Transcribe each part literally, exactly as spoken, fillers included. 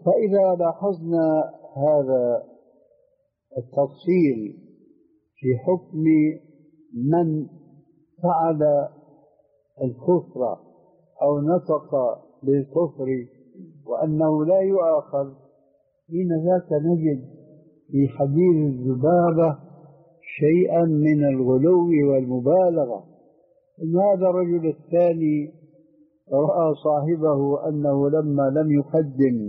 فإذا لاحظنا هذا التفصيل في حكم من فعل الكفر أو نطق بالكفر وأنه لا يؤاخذ، حين ذاك نجد في حديث الذبابة شيئا من الغلو والمبالغة. إن هذا الرجل الثاني رأى صاحبه أنه لما لم يقدم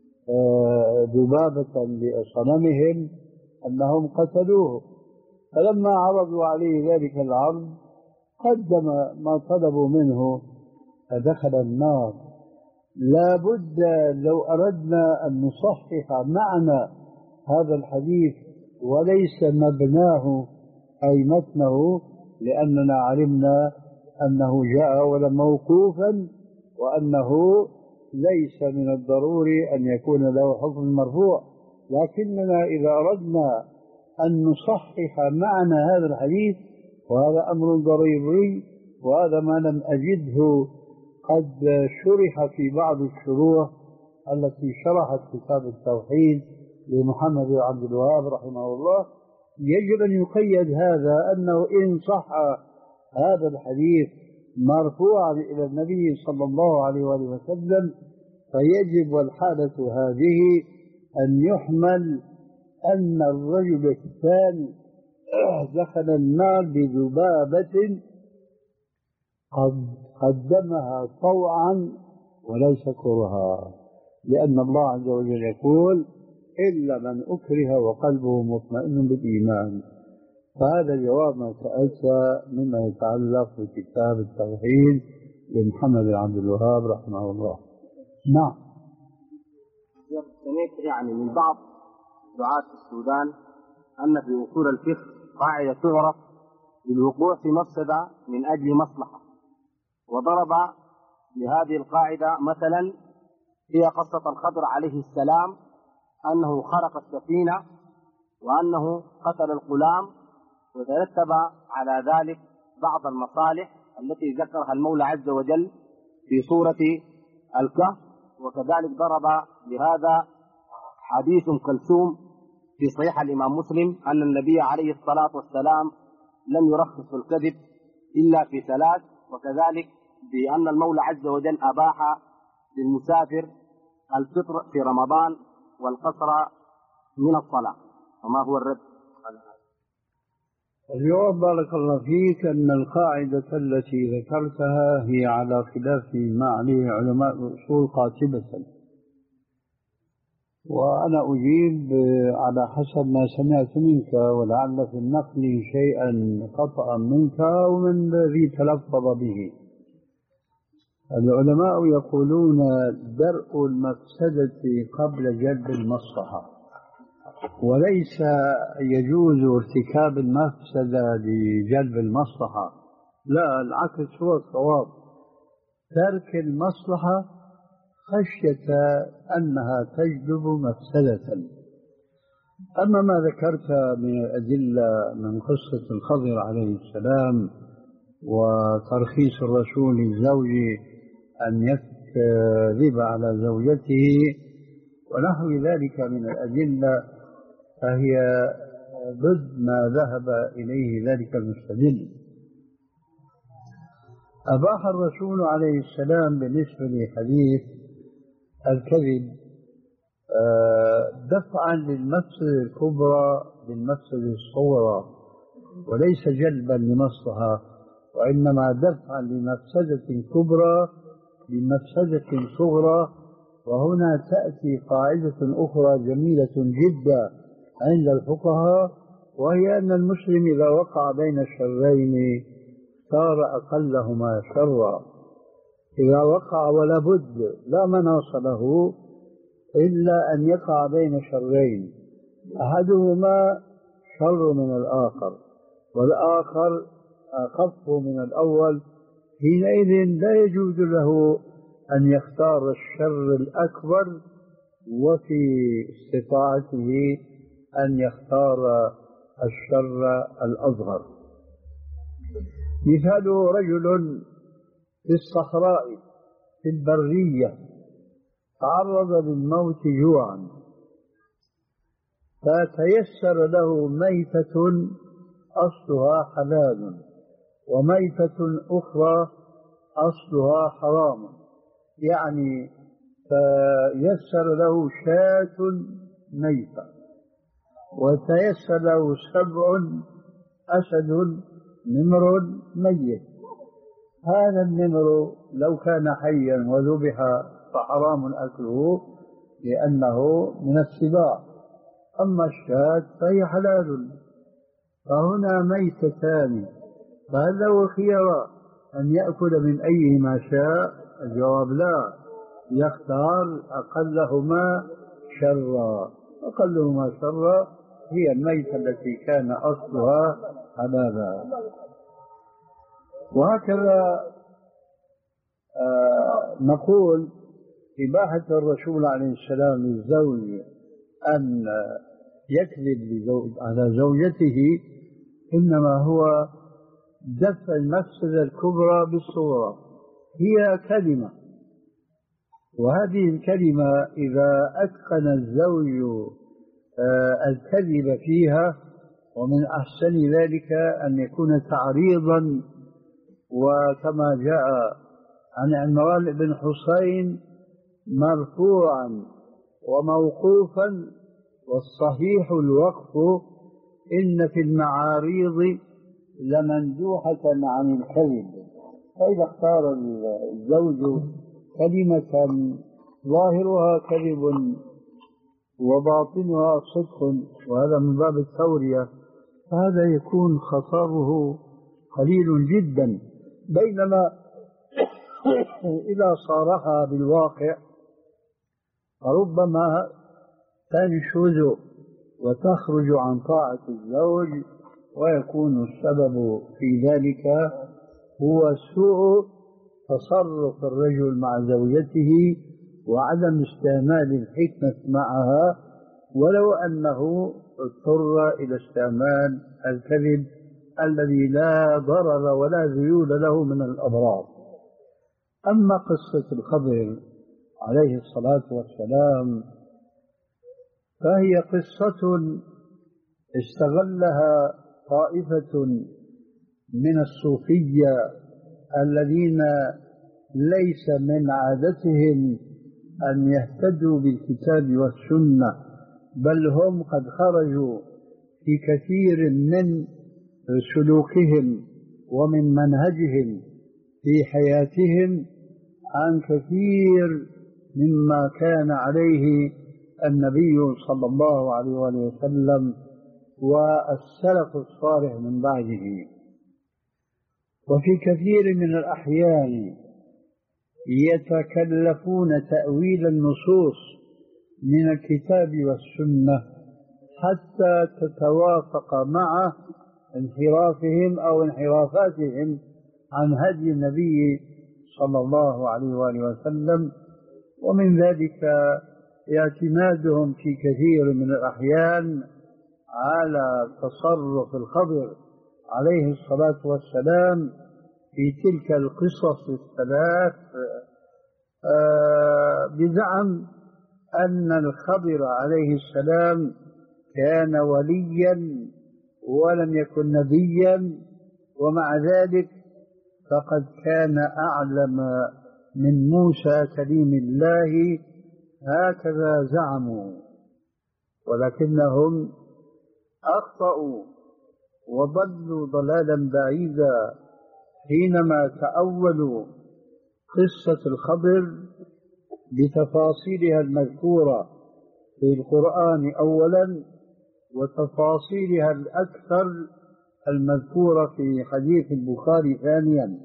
ذبابة لصنمهم أنهم قتلوه، فلما عرضوا عليه ذلك العرض قدم ما طلبوا منه فدخل النار. لا بد لو أردنا أن نصحح معنى هذا الحديث وليس مبناه أي متنه، لأننا علمنا أنه جاء ولا موقوفا وأنه ليس من الضروري أن يكون له حكم مرفوع، لكننا إذا أردنا أن نصحح معنى هذا الحديث وهذا أمر ضروري، وهذا ما لم أجده قد شرح في بعض الشروح التي شرحت كتاب التوحيد لمحمد بن عبد الوهاب رحمه الله. يجب أن يقيد هذا أنه إن صح هذا الحديث مرفوعا إلى النبي صلى الله عليه وآله وسلم فيجب والحالة هذه أن يحمل أن الرجل الثاني دخل النار بذبابة قد قدمها طوعا وليس كرها، لأن الله عز وجل يقول إلا من أكره وقلبه مطمئن بالإيمان. فهذا جواب ما سألت مما يتعلق بكتاب التوحيد لمحمد بن عبد الوهاب رحمه الله. نعم. سمعت يعني من بعض دعاة السودان أن في أصول الفقه قاعدة تعرف بالوقوع في مفسدة من أجل مصلحة، وضرب لهذه القاعدة مثلا هي قصة الخضر عليه السلام أنه خرق السفينة وأنه قتل الغلام، وترتب على ذلك بعض المصالح التي ذكرها المولى عز وجل في سورة الكهف. وكذلك ضرب لهذا حديث كلثوم في صحيح الإمام مسلم أن النبي عليه الصلاة والسلام لم يرخص الكذب إلا في ثلاث، وكذلك بأن المولى عز وجل أباح للمسافر الفطر في رمضان والقصر من الصلاة. وما هو الرد على هذا؟ الجواب بارك الله فيك أن القاعدة التي ذكرتها هي على خلاف ما عليه علماء الأصول قاطبة، وأنا أجيب على حسب ما سمعت منك، ولعل في النقل شيئا خطأ منك أو من الذي تلفظ به. العلماء يقولون درء المفسدة قبل جلب المصلحة، وليس يجوز ارتكاب المفسدة لجلب المصلحة، لا، العكس هو الصواب، ترك المصلحة خشية أنها تجلب مفسدة. أما ما ذكرت من الأدلة من قصة الخضر عليه السلام وترخيص الرسول للزوج أن يكذب على زوجته ونحو ذلك من الأدلة، فهي ضد ما ذهب إليه ذلك المستدل. أباح الرسول عليه السلام بالنسبة لحديث الكذب دفعا للمفسدة الكبرى بالمفسدة الصغرى، وليس جلبا لمصلحة، وإنما دفعا لمفسدة كبرى بمفسدة صغرى. وهنا تأتي قاعدة أخرى جميلة جدا عند الفقهاء، وهي أن المسلم إذا وقع بين الشرين صار أقلهما شرا. إذا وقع ولا بد لا مناص له إلا أن يقع بين شرين، أحدهما شر من الآخر والآخر أخف من الأول، حينئذ لا يجوز له أن يختار الشر الأكبر، وفي استطاعته أن يختار الشر الأصغر. مثال رجل في الصحراء في البرية تعرض للموت جوعا فتيسر له ميتة أصلها حلال وميتة أخرى أصلها حرام، يعني فيسر له شاة ميتة وتيسر له سبع أسد نمر ميت. هذا النمر لو كان حيا وذبح فحرام أكله لأنه من السباع، أما الشاة فهي حلال. فهنا ميتتان، فهل له خيار أن يأكل من أيهما شاء؟ الجواب لا، يختار أقلهما شرا. أقلهما شرا هي الميتة التي كان أصلها حلالا. وهكذا آه نقول إباحة الرسول عليه السلام للزوج أن يكذب على زوجته إنما هو دفع المفسدة الكبرى بالصورة. هي كلمة، وهذه الكلمة إذا أتقن الزوج الكذب فيها، ومن أحسن ذلك أن يكون تعريضا، وكما جاء عن عمران بن حسين مرفوعا وموقوفا، والصحيح الوقف، إن في المعاريض لمندوحة عن الكذب. فإذا اختار الزوج كلمة ظاهرها كذب وباطنها صدق، وهذا من باب التورية، فهذا يكون خطره قليل جدا. بينما إذا صارها بالواقع فربما تنشز وتخرج عن طاعة الزوج، ويكون السبب في ذلك هو سوء تصرف الرجل مع زوجته وعدم استعمال الحكمة معها، ولو أنه اضطر إلى استعمال الكذب الذي لا ضرر ولا ذيول له من الأضرار. أما قصة الخضر عليه الصلاة والسلام فهي قصة استغلها طائفة من الصوفية الذين ليس من عادتهم أن يهتدوا بالكتاب والسنة، بل هم قد خرجوا في كثير من سلوكهم ومن منهجهم في حياتهم عن كثير مما كان عليه النبي صلى الله عليه وسلم والسلف الصالح من بعده. وفي كثير من الأحيان يتكلفون تأويل النصوص من الكتاب والسنة حتى تتوافق مع انحرافهم أو انحرافاتهم عن هدي النبي صلى الله عليه وآله وسلم. ومن ذلك اعتمادهم في كثير من الأحيان على تصرف الخضر عليه الصلاة والسلام في تلك القصص الثلاث، بزعم أن الخضر عليه السلام كان وليا ولم يكن نبيا، ومع ذلك فقد كان أعلم من موسى كليم الله، هكذا زعموا، ولكنهم أخطأوا وضلوا ضلالا بعيدا حينما تأولوا قصة الخضر بتفاصيلها المذكورة في القرآن أولا، وتفاصيلها الأكثر المذكورة في حديث البخاري ثانيا.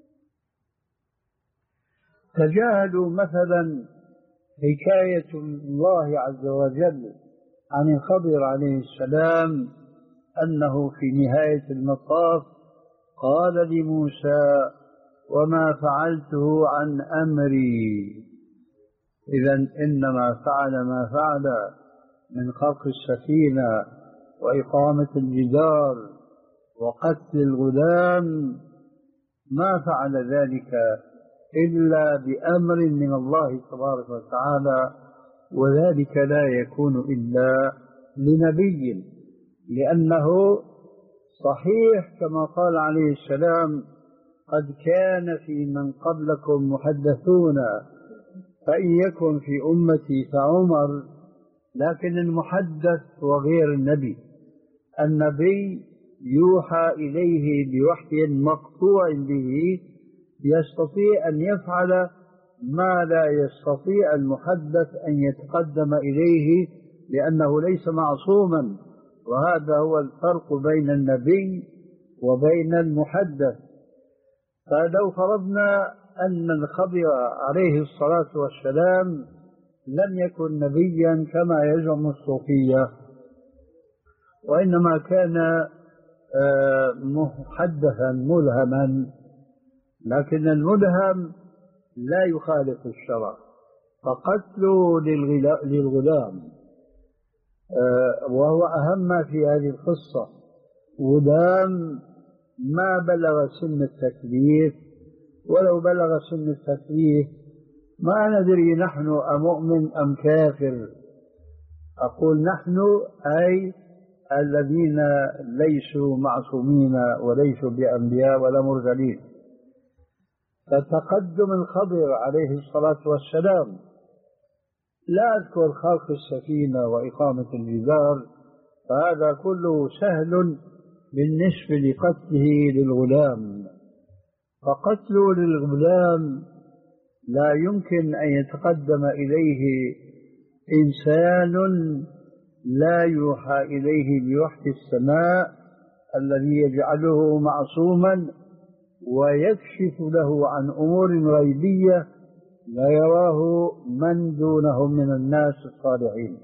تجاهلوا مثلا حكاية الله عز وجل عن الخضر عليه السلام أنه في نهاية المطاف قال لموسى: وما فعلته عن أمري. إذن إنما فعل ما فعل من خلق السفينة وإقامة الجدار وقتل الغلام، ما فعل ذلك إلا بأمر من الله تبارك وتعالى، وذلك لا يكون إلا لنبي، لأنه صحيح كما قال عليه السلام: قد كان في من قبلكم محدثون فإن يكن في أمتي فعمر. لكن المحدث وغير النبي، النبي يوحى إليه بوحي مقطوع به، يستطيع أن يفعل ما لا يستطيع المحدث أن يتقدم إليه، لأنه ليس معصوما. وهذا هو الفرق بين النبي وبين المحدث. فلو فرضنا أن الخضر عليه الصلاة والسلام لم يكن نبيا كما يزعم الصوفية، وإنما كان محدثا ملهما، لكن الملهم لا يخالف الشرع، فقتله للغلام وهو أهم ما في هذه القصة. غلام ما بلغ سن التكليف، ولو بلغ سن التكليف ما ندري نحن أمؤمن أم كافر. أقول نحن أي الذين ليسوا معصومين وليسوا بأنبياء ولا مرسلين. فتقدم الخضر عليه الصلاة والسلام، لا أذكر خلق السفينة وإقامة الجدار، فهذا كله سهل بالنسبة لقتله للغلام. فقتله للغلام لا يمكن أن يتقدم إليه إنسان لا يوحى إليه بوحي السماء الذي يجعله معصوما ويكشف له عن أمور غيبية لا يراه من دونه من الناس الصالحين.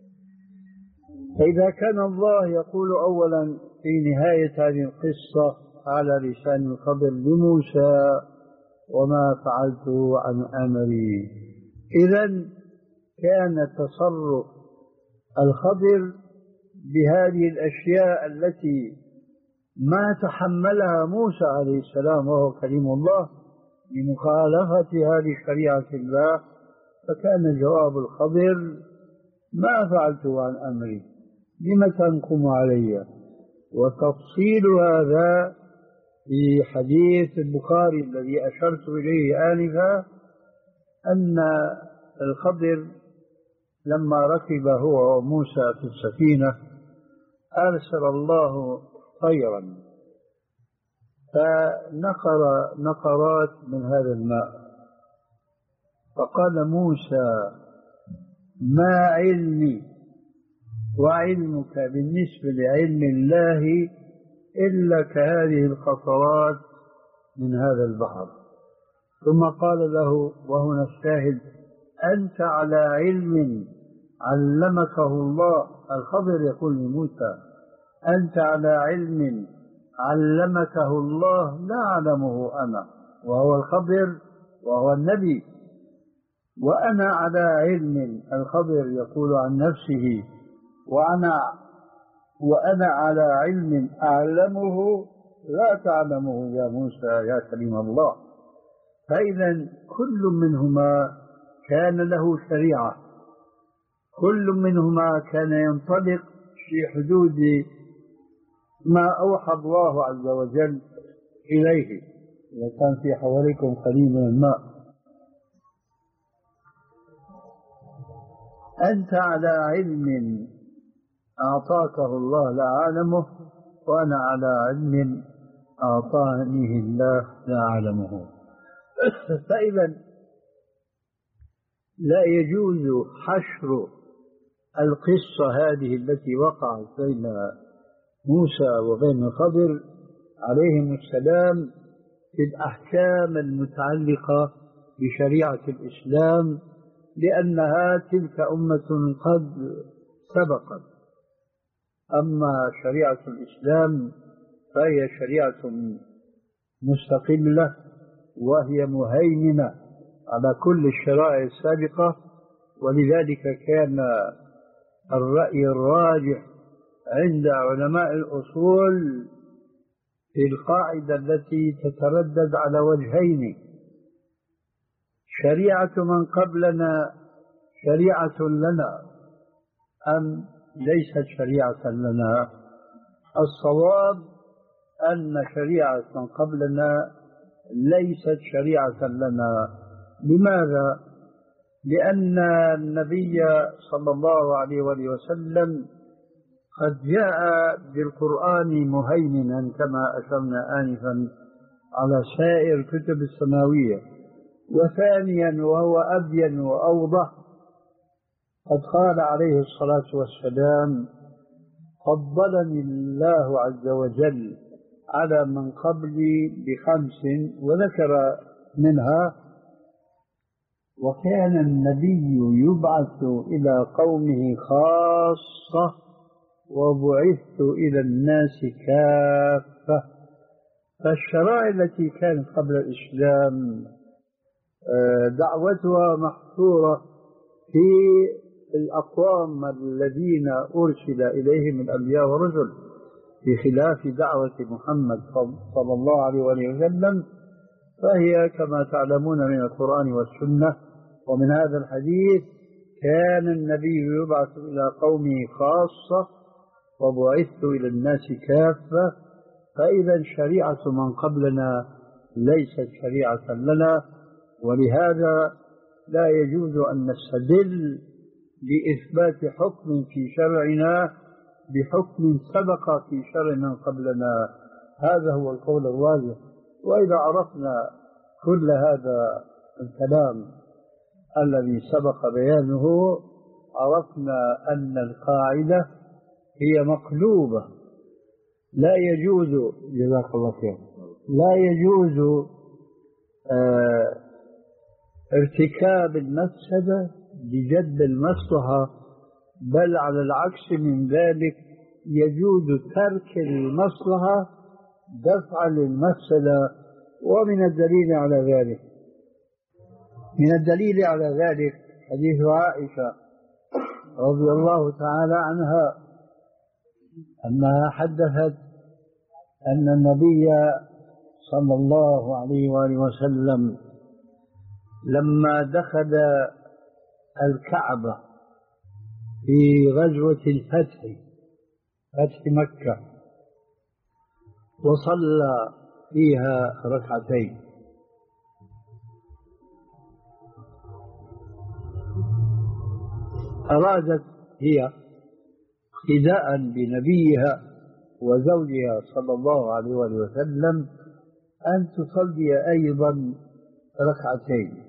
فإذا كان الله يقول أولا في نهاية هذه القصة على لسان الخضر لموسى: وما فعلت عن أمري، إذن كان تصرف الخضر بهذه الأشياء التي ما تحملها موسى عليه السلام وهو كليم الله لمخالفة هذه شريعة الله، فكان جواب الخضر: ما فعلت عن أمري، لم تنقم علي. وتفصيل هذا في حديث البخاري الذي أشرت إليه آنفا، أن الخضر لما ركب هو وموسى في السفينة أرسل الله طيرا فنقر نقرات من هذا الماء، فقال موسى: ما علمي وعلمك بالنسبة لعلم الله إلا كهذه القطرات من هذا البحر. ثم قال له، وهنا الشاهد: أنت على علم علمكه الله. الخضر يقول لموسى: أنت على علم علمكه الله لا أعلمه أنا، وهو الخضر وهو النبي، وأنا على علم. الخضر يقول عن نفسه: وأنا وأنا على علم أعلمه لا تعلمه يا موسى يا كليم الله. فإذا كل منهما كان له شريعة، كل منهما كان ينطلق في حدود ما أوحى الله عز وجل إليه. إذا كان في حواليكم قليل من الماء: أنت على علم أعطاكه الله لا أعلمه، وأنا على علم أعطانيه الله لا أعلمه. فإذا لا يجوز حشر القصة هذه التي وقعت بين موسى وبين الخضر عليهم السلام في الأحكام المتعلقة بشريعة الإسلام، لأنها تلك أمة قد سبقت. أما شريعة الإسلام فهي شريعة مستقلة، وهي مهيمنة على كل الشرائع السابقة. ولذلك كان الرأي الراجح عند علماء الأصول في القاعدة التي تتردد على وجهين: شريعة من قبلنا شريعة لنا أم ليست شريعة لنا؟ الصواب أن شريعة من قبلنا ليست شريعة لنا. لماذا؟ لأن النبي صلى الله عليه وآله وسلم قد جاء بالقرآن مهيمنا كما أشرنا آنفا على سائر الكتب السماوية. وثانيا وهو أبين وأوضح، قد قال عليه الصلاة والسلام: فضلني الله عز وجل على من قبلي بخمس، وذكر منها: وكان النبي يبعث إلى قومه خاصة وبعثت إلى الناس كافة. فالشرائع التي كانت قبل الإسلام دعوتها محصورة في الأقوام الذين أرسل إليهم الأنبياء والرسل، بخلاف دعوة محمد صلى الله عليه وسلم، فهي كما تعلمون من القرآن والسنة ومن هذا الحديث: كان النبي يبعث إلى قومه خاصة وبعثت إلى الناس كافة. فإذا شريعة من قبلنا ليست شريعة لنا، ولهذا لا يجوز أن نستدل بإثبات حكم في شرعنا بحكم سبق في شرع من قبلنا. هذا هو القول الواضح. وإذا عرفنا كل هذا الكلام الذي سبق بيانه، عرفنا أن القاعدة هي مقلوبة. لا يجوز، جزاك الله خير، لا يجوز آه ارتكاب المفسدة بجلب المصلحة، بل على العكس من ذلك يجوز ترك المصلحة دفعا للمفسدة. ومن الدليل على ذلك من الدليل على ذلك حديث عائشة رضي الله تعالى عنها أنها حدثت أن النبي صلى الله عليه وآله وسلم لما دخل الكعبة في غزوة الفتح، فتح مكة، وصلى فيها ركعتين، أرادت هي اقتداء بنبيها وزوجها صلى الله عليه وسلم أن تصلي أيضا ركعتين،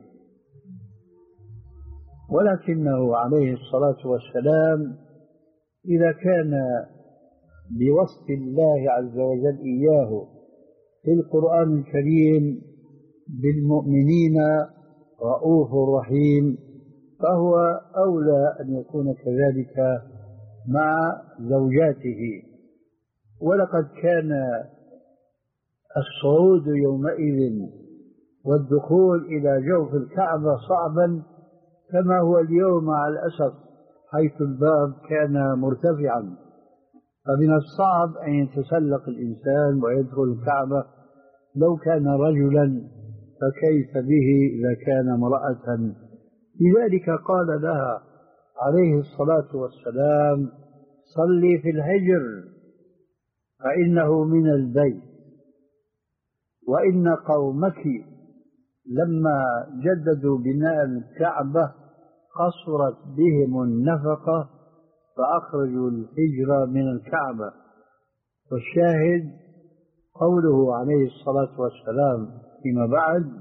ولكنه عليه الصلاة والسلام إذا كان بوصف الله عز وجل إياه في القرآن الكريم بالمؤمنين رؤوف رحيم، فهو أولى أن يكون كذلك مع زوجاته. ولقد كان الصعود يومئذ والدخول إلى جوف الكعبة صعبا كما هو اليوم مع الأسف، حيث الباب كان مرتفعا، فمن الصعب أن يتسلق الإنسان ويدخل الكعبة لو كان رجلا، فكيف به إذا كان امرأة؟ لذلك قال لها عليه الصلاة والسلام: صلي في الحجر فإنه من البيت. وإن قومك لما جددوا بناء الكعبة قصرت بهم النفقة فأخرجوا الحجر من الكعبة. والشاهد قوله عليه الصلاة والسلام فيما بعد: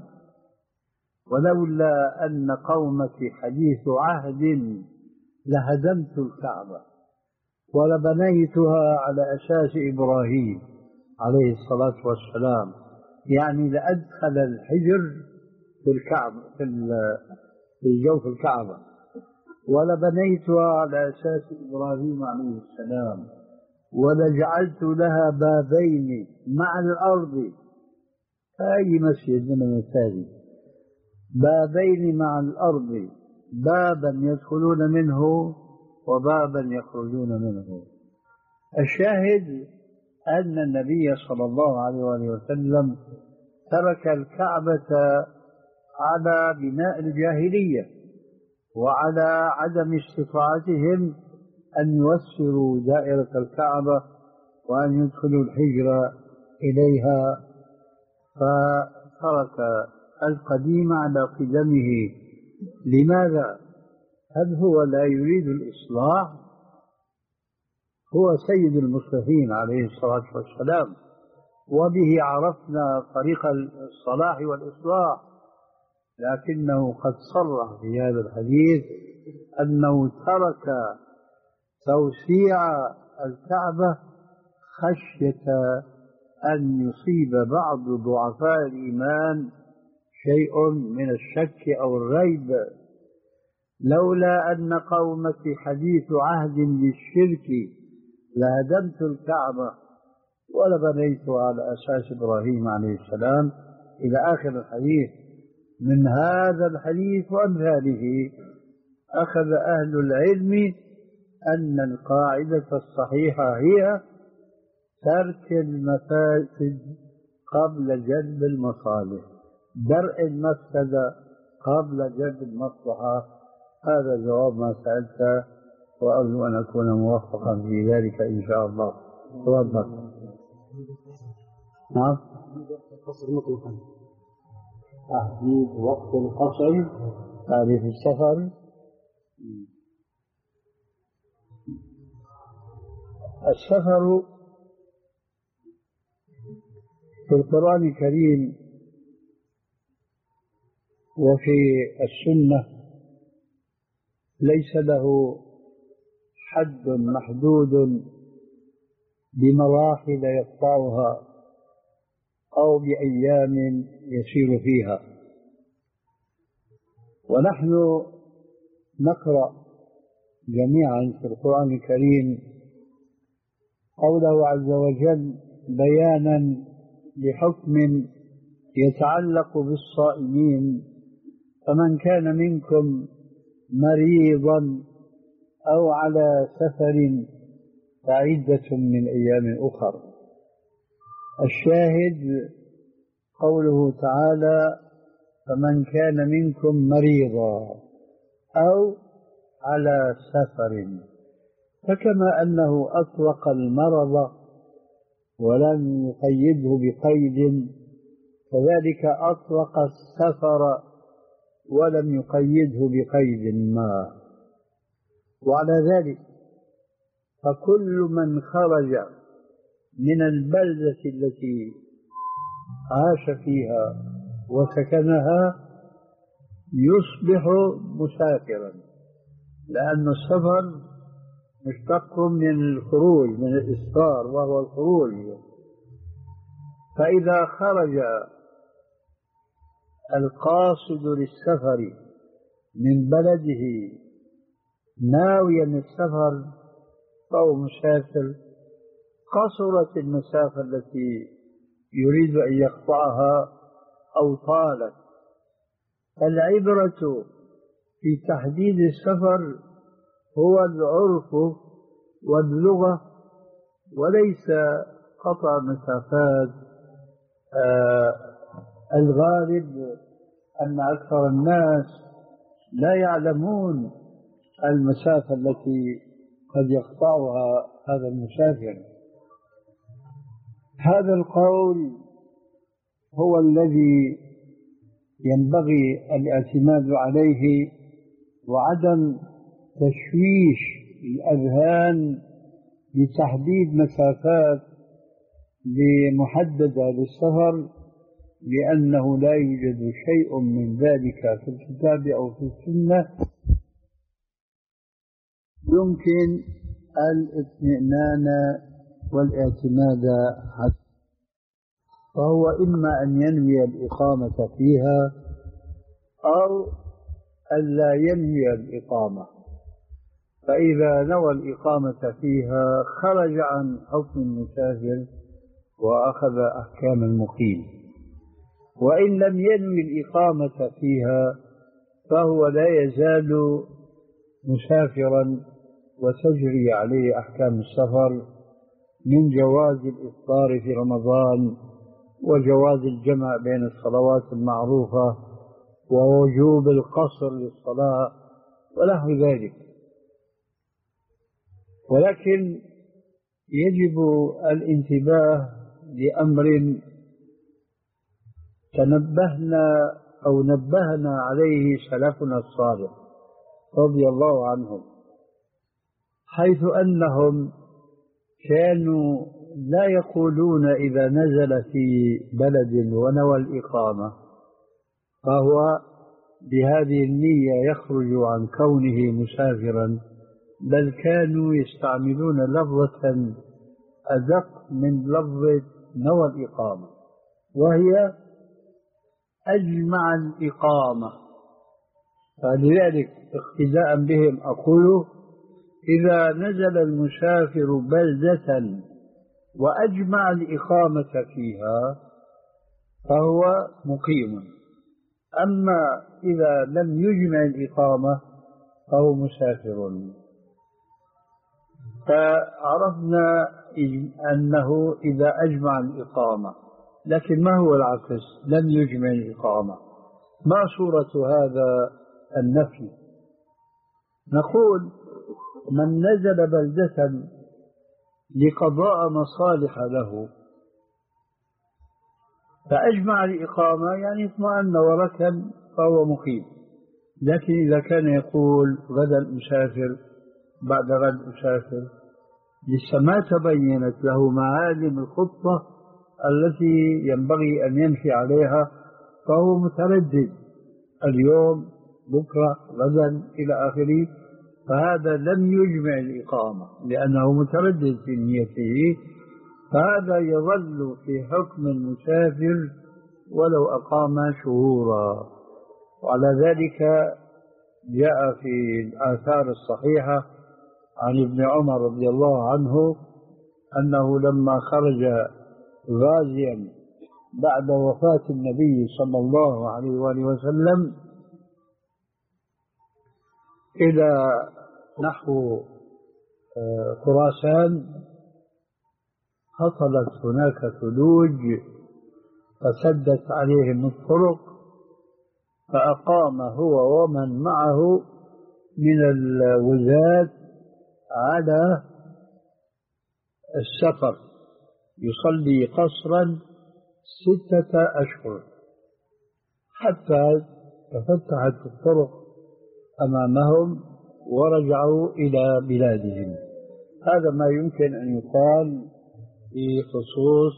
ولولا أن قومك حديث عهد لهدمت الكعبة ولبنيتها على أساس إبراهيم عليه الصلاة والسلام، يعني لأدخل الحجر في الكعبة في جوف الكعبة ولبنيتها على أساس إبراهيم عليه السلام، ولجعلت لها بابين مع الأرض. أي مسجد من المساجد بابين مع الأرض، بابا يدخلون منه وبابا يخرجون منه. الشاهد أن النبي صلى الله عليه وسلم ترك الكعبة على بناء الجاهلية وعلى عدم استطاعتهم أن يوسروا دائرة الكعبة وأن يدخلوا الحجر إليها، فترك القديم على قدمه. لماذا؟ هل هو لا يريد الإصلاح؟ هو سيد المصلحين عليه الصلاة والسلام، وبه عرفنا طريق الصلاح والإصلاح، لكنه قد صرح في هذا الحديث أنه ترك توسيع الكعبة خشية أن يصيب بعض ضعفاء الإيمان شيء من الشك أو الريب. لولا أن قومتي حديث عهد بالشرك لهدمت الكعبة ولبنيتها على أساس إبراهيم عليه السلام إلى آخر الحديث. من هذا الحديث وأمثاله أخذ أهل العلم أن القاعدة الصحيحة هي ترك المفاسد قبل جلب المصالح، درء المفسدة قبل جلب المصلحة. هذا جواب ما سألت، وأرجو أن أكون موفقا في ذلك إن شاء الله. تفضل. نعم. تحديد وقت القصر، تعريف السفر. السفر في القرآن الكريم وفي السنة ليس له حد محدود بمراحل يقطعها أو بأيام يسير فيها. ونحن نقرأ جميعا في القرآن الكريم قوله عز وجل بيانا لحكم يتعلق بالصائمين: فمن كان منكم مريضا أو على سفر فعدة من أيام أخر. الشاهد قوله تعالى: فمن كان منكم مريضا أو على سفر. فكما أنه أطلق المرض ولم يقيده بقيد، كذلك أطلق السفر ولم يقيده بقيد ما. وعلى ذلك فكل من خرج من البلدة التي عاش فيها وسكنها يصبح مسافرا، لأن السفر مشتق من الخروج، من الإسفار وهو الخروج. فإذا خرج القاصد للسفر من بلده ناويا السفر فهو مسافر، قصرت المسافة التي يريد أن يقطعها أو طالت. العبرة في تحديد السفر هو العرف واللغة، وليس قطع مسافات. آه الغالب أن أكثر الناس لا يعلمون المسافة التي قد يقطعها هذا المسافر. هذا القول هو الذي ينبغي الاعتماد عليه، وعدم تشويش الأذهان بتحديد مسافات محددة للسفر، لأنه لا يوجد شيء من ذلك في الكتاب أو في السنة يمكن الاطمئنان والاعتماد عليه. فهو إما أن ينوي الإقامة فيها أو ألا ينوي الإقامة. فإذا نوى الإقامة فيها خرج عن حكم المسافر وأخذ أحكام المقيم، وإن لم ينوي الإقامة فيها فهو لا يزال مسافرا وتجري عليه أحكام السفر من جواز الإفطار في رمضان، وجواز الجمع بين الصلوات المعروفة، ووجوب القصر للصلاة ونحو ذلك. ولكن يجب الانتباه لأمر تنبهنا أو نبهنا عليه سلفنا الصالح رضي الله عنهم، حيث أنهم كانوا لا يقولون إذا نزل في بلد ونوى الإقامة فهو بهذه النية يخرج عن كونه مسافرا، بل كانوا يستعملون لفظة أدق من لفظة نوى الإقامة، وهي أجمع الإقامة. فلذلك اقتداء بهم أقول إذا نزل المسافر بلدة وأجمع الإقامة فيها فهو مقيم، أما إذا لم يجمع الإقامة فهو مسافر. فعرفنا أنه إذا أجمع الإقامة، لكن ما هو العكس؟ لم يجمع الإقامة. ما صورة هذا النفي؟ نقول من نزل بلدة لقضاء مصالح له فأجمع الإقامة يعني اطمأن وركن فهو مقيم، لكن إذا كان يقول غدا أسافر بعد غد أسافر لسه ما تبينت له معالم الخطة التي ينبغي أن يمشي عليها فهو متردد اليوم بكرة غدا إلى آخره، فهذا لم يجمع الإقامة لأنه متردد في نيته، فهذا يظل في حكم المسافر ولو أقام شهورا. وعلى ذلك جاء في الآثار الصحيحة عن ابن عمر رضي الله عنه أنه لما خرج غازيا بعد وفاة النبي صلى الله عليه وآله وسلم إلى نحو خراسان هطلت هناك ثلوج فسدت عليهم الطرق، فأقام هو ومن معه من الوزاة على السفر يصلي قصرا ستة أشهر حتى تفتحت الطرق أمامهم ورجعوا إلى بلادهم. هذا ما يمكن أن يقال في خصوص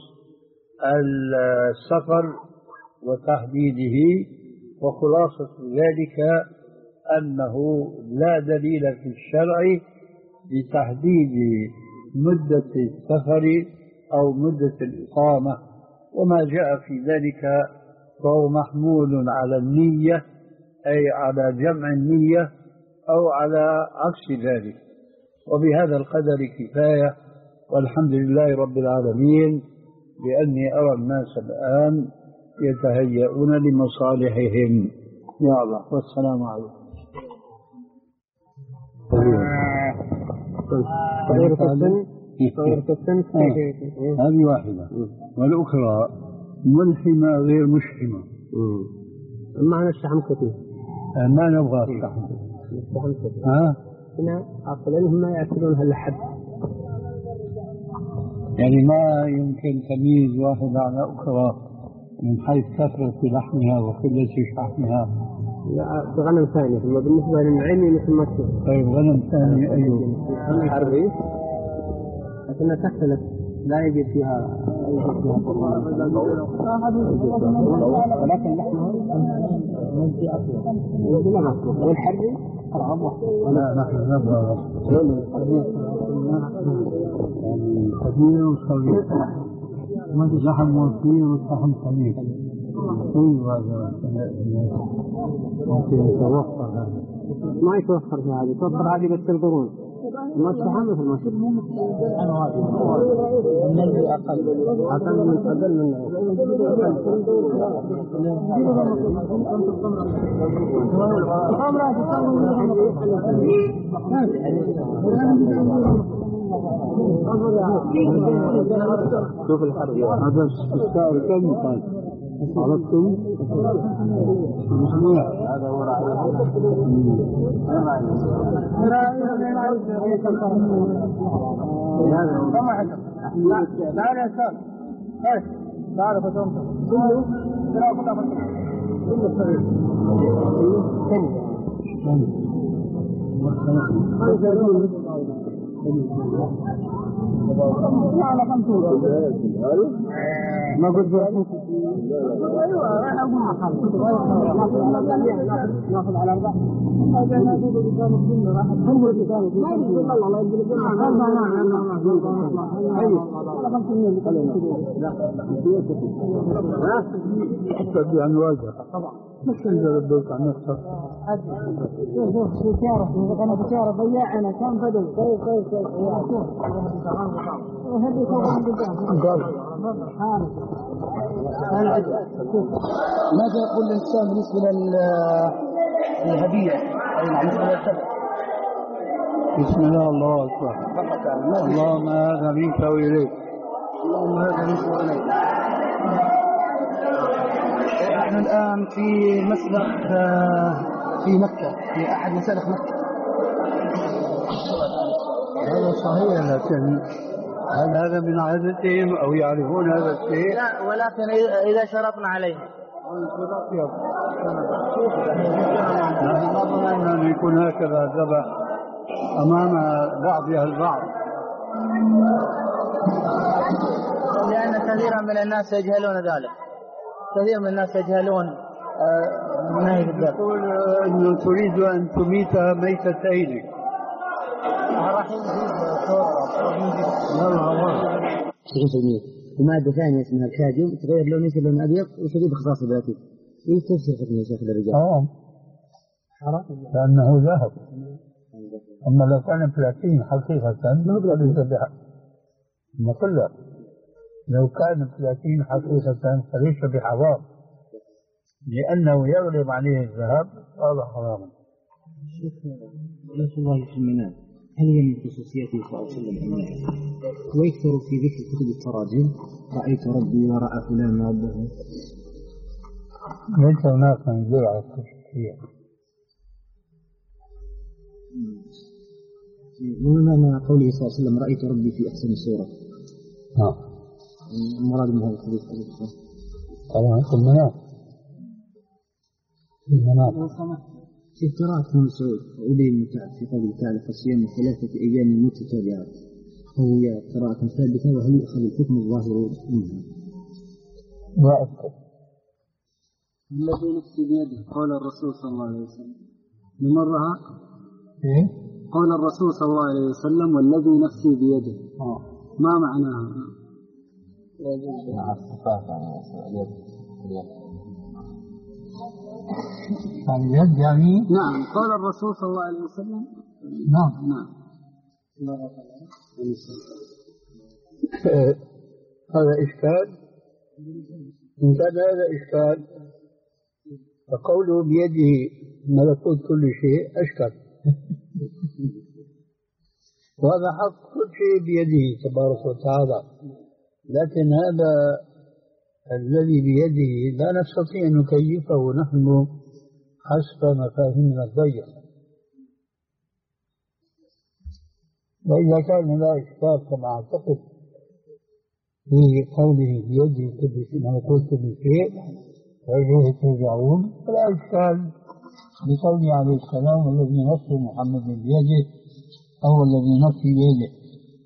السفر وتحديده، وخلاصة ذلك أنه لا دليل في الشرع لتحديد مدة السفر أو مدة الإقامة، وما جاء في ذلك فهو محمول على النية، أي على جمع النية أو على عكس ذلك. وبهذا القدر كفاية، والحمد لله رب العالمين لأني أرى الناس الآن يتهيئون لمصالحهم. يا الله، والسلام عليكم. صغيرة السن صغيرة السن هذه واحدة، والأخرى ملحمة غير مشحمة. معنى الشحم كثير، ما نبغى الشحم. الشحم كثير ها؟ هنا أصلا هم ما يأكلونها اللحم، يعني ما يمكن تمييز واحدة على أخرى من حيث كثرة لحمها وقلة شحمها. لا غنم ثاني، ثم بالنسبة للعلمي مثل ما تشوف. طيب غنم ثاني أيوه الحربي لكنها تختلف، لا يجد فيها يجد فيها ولكن لحمها منتي أطول. والحربي أرعب واحد. لا نحن نبغى كبير وصغير، لحم وفير ولحم خميس. طيب هذا ممكن يتوفر، هذا ما يتوفر في هذه، توفر هذه بس القرون ما الشحم مثل ما شفت. النبي أقل أقل من أقل من شوف الحرب هذا السعر كم قال عرفتم؟ هذا هو رأي ما قلت ايوه راح اقول ناخذ على اربع هذا هذول اللي كانوا فينا راح هم اللي كانوا ما يقول الله الله يقول لنا الله حتى عن واجه طبعا مش اللي بدك عن نفسك سيارة أنا سيارة ضياع أنا كان بدل كيف كيف كيف وهذي فوق ماذا يقول الإنسان بالنسبة للهدية أي بالنسبة للشبه؟ بسم الله الله أكبر اللهم هذا منك وإليك اللهم هذا منك وإليك. نحن الآن في مسلخ في مكة في أحد مسالخ مكة. هذا صحيح لكن هل هذا من عادتهم أو يعرفون هذا الشيء؟ لا ولكن إذا شرطنا عليه نحن ما ظننا أن يكون هكذا ذبح أمام بعضها البعض، لأن كثيرا من الناس يجهلون ذلك. كثير من الناس يجهلون نهي الذبح. يقول أنه تريد أن تميت ميتتين. ومادة ثانية اسمها الكاديوم تغير لون يصير لون أبيض وشديد خصاصة بلاتين. إيش تفسير ختمه يا شيخ للرجال؟ حرام لأنه ذهب. أما لو كان بلاتين حقيقة ما بلاتين بها نقول له لو كان بلاتين حقيقة فليس بحرام لأنه يغلب عليه الذهب هذا حرام. شيخ ليش الله يسمينا هل هي من خصوصياته صلى الله عليه وسلم ويكثر في ذكر كتب التراجم رأيت ربي ورأى فلان ربه؟ ليس هناك من يدل على الخصوصية. ومعنى قوله صلى الله عليه وسلم رأيت ربي في أحسن صورة؟ نعم. المراد من هذا الحديث طبعا في المنام. في المنام. في قراءة ابن مسعود أولي المتعب في قوله تعالى فصيام ثلاثة أيام متتابعات وهي قراءة ثابتة وهل يؤخذ الحكم الظاهر منها؟ لا أذكر. الذي نفسي بيده قول الرسول صلى الله عليه وسلم نمرها إيه؟ قول الرسول صلى الله عليه وسلم والذي نفسي بيده آه. ما معناها؟ مع الصفات يعني اليد يعني نعم قول الرسول صلى الله عليه وسلم نعم نعم هذا إشكال. إن كان هذا إشكال فقوله بيده ملكوت كل شيء أشكال. وهذا حق كل شيء بيده تبارك وتعالى، لكن هذا الذي بيده لا نستطيع أن نكيفه نحن حسب مفاهيمنا الضيقة. وإذا كان لا إشكال كما أعتقد في قوله بيده كل شيء ملكوت كل شيء وإليه ترجعون فلا إشكال بقوله عليه السلام الذي نفس محمد بيده أو الذي نفسي بيده.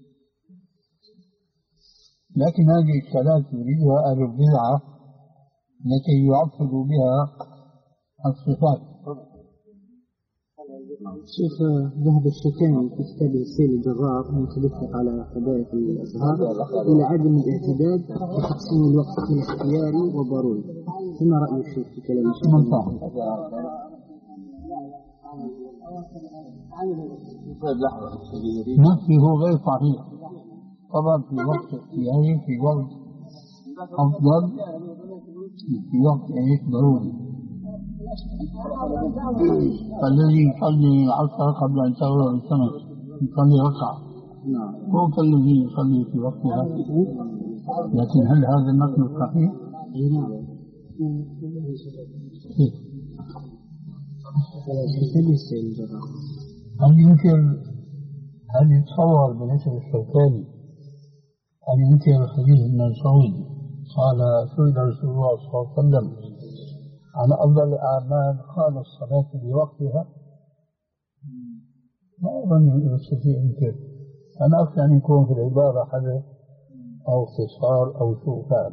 لكن هذه الإشكالات يريدها أهل البدعة التي يعطلوا بها الصفات. شيخ ذهب الشوكاني في كتابه السيل الجزار المتدفق على قضايا الأزهار إلى عدم الاعتداد في تقسيم الوقت إلى اختياري وضروري. ما رأي الشيخ في كلام الشيخ؟ نفسه غير صحيح. طبعا في وقت اختياري في وقت أفضل في وقت إيش ضروري. الذي يصلي العصر قبل أن تغرب الشمس يصلي ركعة هو كالذي يصلي في وقتها. لكن هل هذا النقل صحيح؟ هل يمكن هل يتصور بالنسبة للشوكاني هل يمكن الحديث من مسعود قال سئل رسول الله صلى الله عليه وسلم عن أفضل الأعمال قال الصلاة بوقتها؟ ما أظن يستطيع يمكن. أنا أخشى أن يكون في العبارة حدث أو اختصار أو سوء فهم.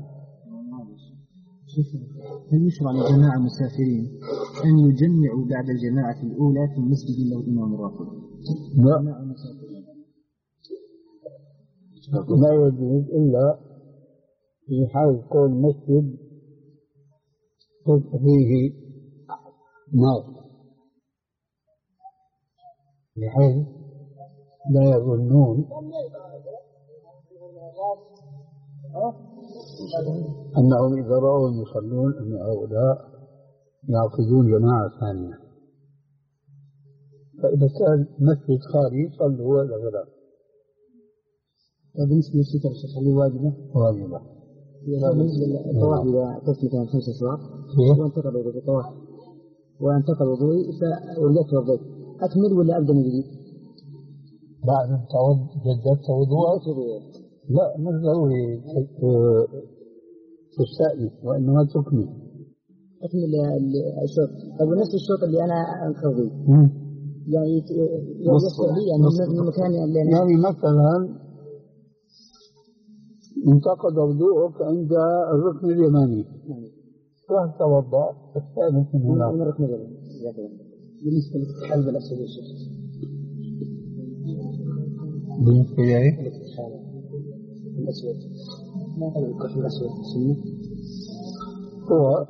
هل يشرع لجماعة مسافرين أن يجمعوا بعد الجماعة الأولى في المسجد له إمام راتب؟ لا، لا يجوز إلا في حال كون مسجد فيه نار، بحيث لا يظنون أنهم إذا رأوا يصلون أن هؤلاء يعقدون جماعة ثانية. فإذا كان مسجد خالي صلوا إلى غدا. بالنسبة للستر الشيخ هل واجبة؟ واجبة. بالنسبة للطواف إذا قلت مثلا خمس أشواط وانتقل وضوء الطواف وانتقل وضوءي فوليت وضوء أكمل ولا أبدأ من جديد؟ بعد أن تعود جددت وضوءك؟ لا، مش ضروري تستأنف وإنما تكمل. أكمل الشوط. طيب ونفس الشوط اللي أنا أنقضيه يعني يصل لي يعني من المكان اللي أنا يعني مثلا انتقد وضوءك عند الركن اليماني رح توضأ تستأنف من هناك. من الركن اليماني. بالنسبة للحلب الأسود الشيخ بالنسبة لي الأسود ما هو الكحل الأسود سنة هو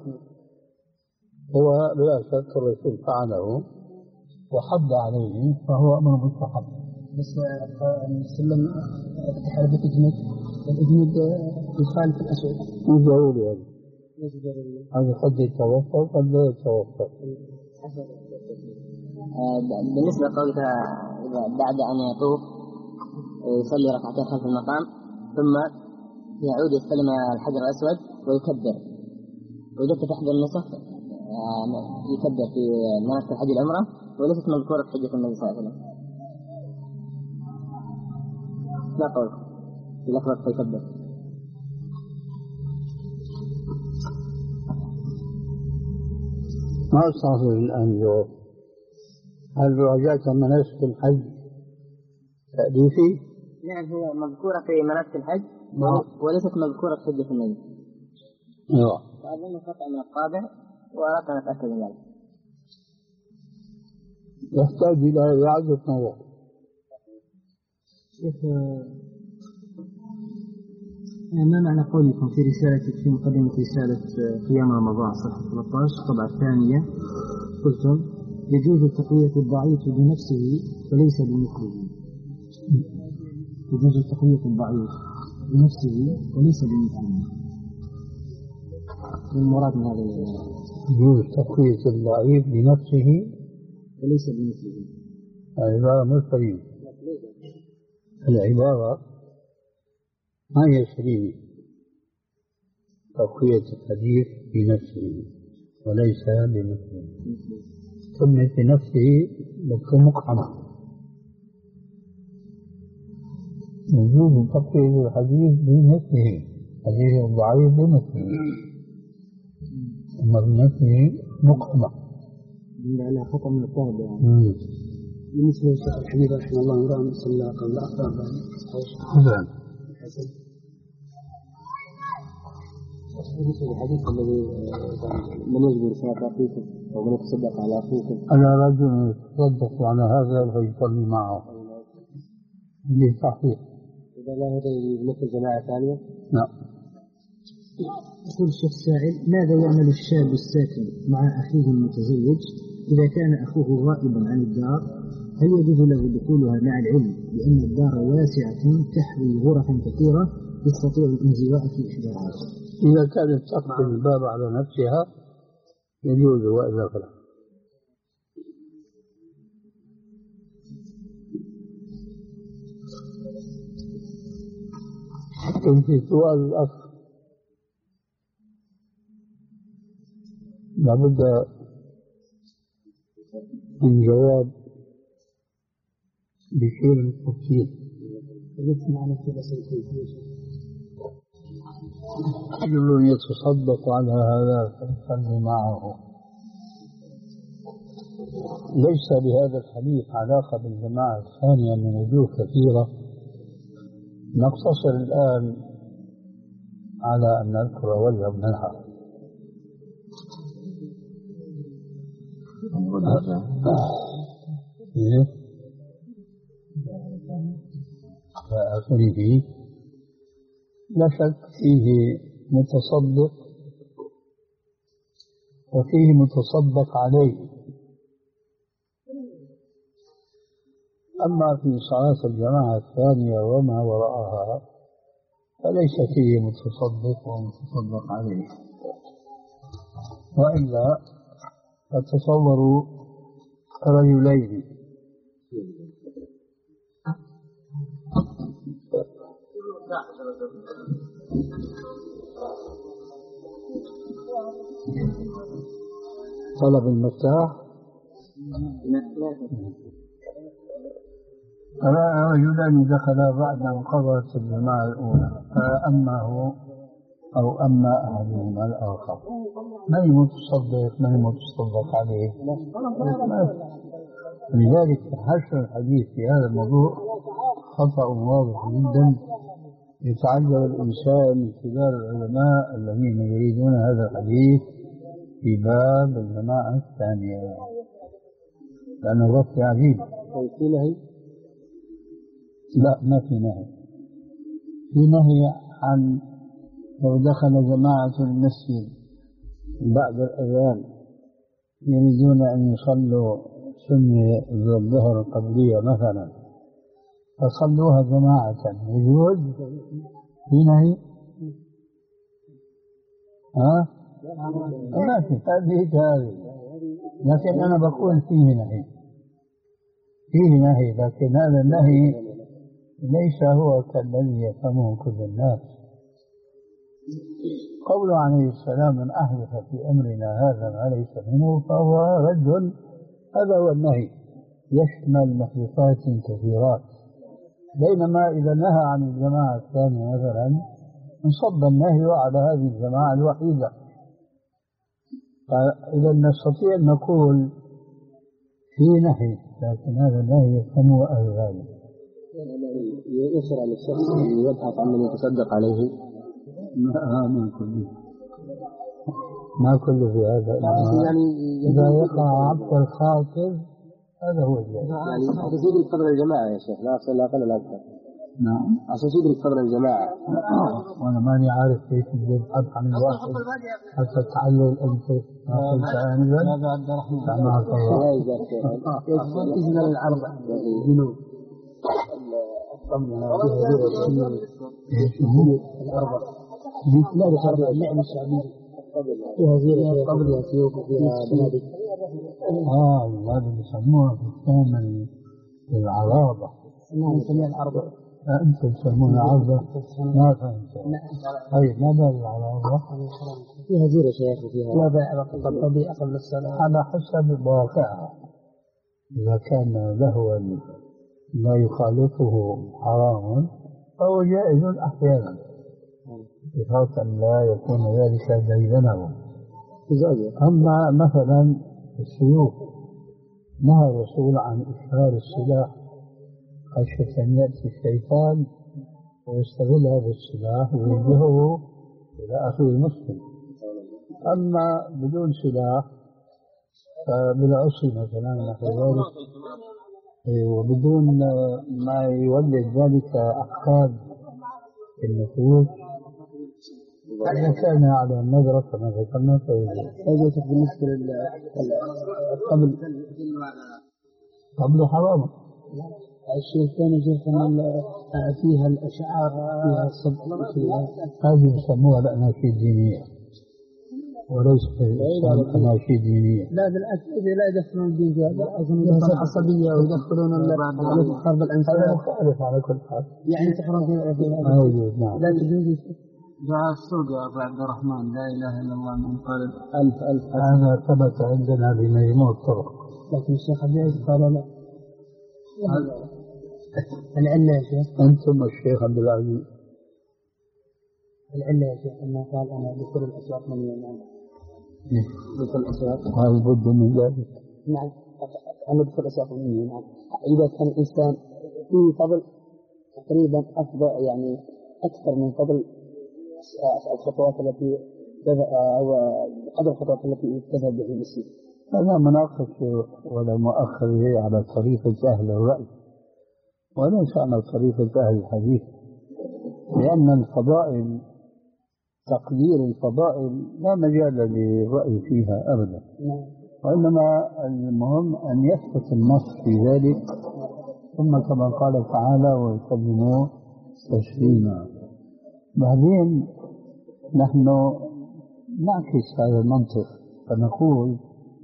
هو بلا شك الرسول فعله وحض عليه فهو أمر مستحب. بس سلم اتحاد الإجنود الإجنود يخالف الأسود مو ضروري هذا. هذا قد يتوفر وقد لا يتوفر. بالنسبة لقولك بعد أن يطوف يصلي ركعتين خلف المقام ثم يعود يستلم الحجر الأسود ويكبر، وإذا تحضر النسخ يكبر في مناسك الحج العمرة وليست مذكورة في حجة النبي صلى الله عليه وسلم. لا قول في لفظة يكبر. ما أستطيع الآن جواب. هل راجعت مناسك الحج تأليفي؟ نعم هي مذكورة في مناسك الحج وليست مذكورة في حجة النبي. نعم. فأظن قطع من الطابع وأردت أن أتأكد من ذلك. يحتاج إلى إعادة نظر. شيخ ما معنى قولكم في رسالة في مقدمة رسالة قيام رمضان صفحة ثلاثة عشر الطبعة الثانية قلتم يجوز التقوية الضعيف بنفسه وليس بمثله. يجوز التقوية الضعيف بنفسه وليس بمثله. المراد من هذا يجوز تقوية الضعيف بنفسه وليس بمثله. العبارة مش سليمة. العبارة ما هي سليمة. تقوية الحديث بنفسه وليس بمثله. كلمة بنفسه بتكون مقحمة. يجوز تقوية الحديث بنفسه، حديث الضعيف بنفسه، أما بنفسه مقحمة. على خطأ من الطالب يعني. بالنسبة للشيخ الحبيب رحمه الله امرأ صلى قبل أخطأ نعم. بالنسبة للحديث الذي من يجبر صلاة أخيكم أو من يتصدق على أخيكم. أنا رجل يتصدق على هذا فيصلي معه. ليه صحيح. إذا لا هذا يمثل جماعة ثانية. نعم. يقول الشيخ السائل ماذا يعمل الشاب الساكن مع أخيه المتزوج إذا كان أخوه غائبا عن الدار؟ هل يجوز له دخولها مع العلم بأن الدار واسعة تحوي غرفا كثيرة يستطيع الانزواء في إحداها؟ إذا كانت تقفل الباب على نفسها يجوز وإلا فلا. حتى في سؤال الأخ لابد من جواب بشيء من التفصيل. رجل يتصدق على هذا فيصلي معه. ليس لهذا الحديث علاقة بالجماعة الثانية من وجوه كثيرة، نقتصر الآن على أن نذكر وجها منها. فآخره لا شك فيه متصدق وفيه متصدق عليه. أما في صلاة الجماعة الثانية وما وراءها فليس فيه متصدق ومتصدق عليه. وإلا فتصوروا رجلين طلب المفتاح، رجلان دخلا بعد انقضت الجماعة الأولى فأمه أو أما أحدهما الآخر، من المتصدق من المتصدق عليه؟ لذلك حشر الحديث في هذا الموضوع خطأ واضح جدا. يتعجب الإنسان من كبار العلماء الذين يريدون هذا الحديث في باب الجماعة الثانية، لأنه غطي عجيب. في نهي؟ لا، ما في نهي. في نهي عن لو دخل جماعة المسجد بعد الأذان يريدون أن يصلوا سنة الظهر القبلية مثلا فصلوها جماعة، يجوز؟ في نهي؟ ها؟ ما في هذه هذه، لكن أنا بقول فيه نهي، فيه نهي، لكن هذا النهي ليس هو كالذي يفهمه كل الناس. قوله عليه السلام من أحدث في أمرنا هذا ما ليس منه فهو رد، هذا هو النهي، يشمل مخلوقات كثيرات. بينما إذا نهى عن الجماعة الثانية مثلا انصب النهي على هذه الجماعة الوحيدة، فإذا نستطيع أن نقول في نهي، لكن هذا النهي يفهمه أهل ذلك. يسرع للشخص أن يبحث عن من يتصدق عليه. ما ما كله ما كله في هذا، يعني إذا يقع عبد الخاطر هذا هو الجاهل. يعني أصل يدرك قدر الجماعة يا شيخ، لا أصل لا أقل ولا أكثر. نعم، أصل يدرك قدر الجماعة. وأنا ماني عارف كيف يبحث عن الواحد حتى تعلل أنت ما قلت آنذا. هذا عبد الرحمن سمعك الله. إذن العرض جنوب الأربع لا الحرب اللعبة الشعبية فيها زينة قبل وسيوف وفيها بنادق. آه هذا يسموها في الثامن العرابة. نعم نسميها العربة. أنتم تسمونها عربة؟ ما فهمت. طيب ماذا العرابة؟ فيها زينة شيخ وفيها لا بيع الطبيعة قبل الصلاة على حسب واقعها. إذا كان لهوا لا يخالطه حرام فهو جائز أحيانا بشرط أن لا يكون ذلك ديدنه. أما مثلا السيوف نهى الرسول عن إشهار السلاح خشية أن يأتي الشيطان ويستغل هذا السلاح ويوجهه إلى أخيه المسلم. أما بدون سلاح فبالعصي مثلا نحو ذلك وبدون ما يولد ذلك أحقاد في النفوس، إذا كان على النظرة كما ذكرنا فيجوز. بالنسبة للقبل قبل حرام. الشيء الثاني شيخ فيها الأشعار فيها الصدق هذه يسموها الأناشيد الدينية وليس أناشيد دينية. لا بالعكس إذا لا يدخلون الدين في هذا يدخلون العصبية ويدخلون الحرب العنصرية. هذا مختلف على كل حال. يعني تحرم في ما يجوز. نعم لا تجوز دعاء السوق يا أبو عبد الرحمن لا إله إلا الله من قال ألف ألف هذا ثبت عندنا بمجموع الطرق. لكن الشيخ عبد العزيز قال لا. العلة يا شيخ أنتم الشيخ عبد العزيز العلة يا شيخ أنه قال أنا بكل الأسواق مني نعم بكل الأسواق هل بد من ذلك؟ نعم أنا بكل الأسواق مني نعم. إذا كان الإنسان فيه فضل تقريبا أفضل يعني أكثر من فضل الخطوات التي أو قدر الخطوات التي تذهب به المسيح. هذا مناقش ولا مؤخر على طريقة أهل الرأي وليس على طريقة أهل الحديث، لأن الفضائل تقدير الفضائل لا مجال للرأي فيها أبدا، وإنما المهم أن يثبت النص في ذلك، ثم كما قال تعالى ويسلموا تسليما. بعدين نحن نعكس هذا المنطق فنقول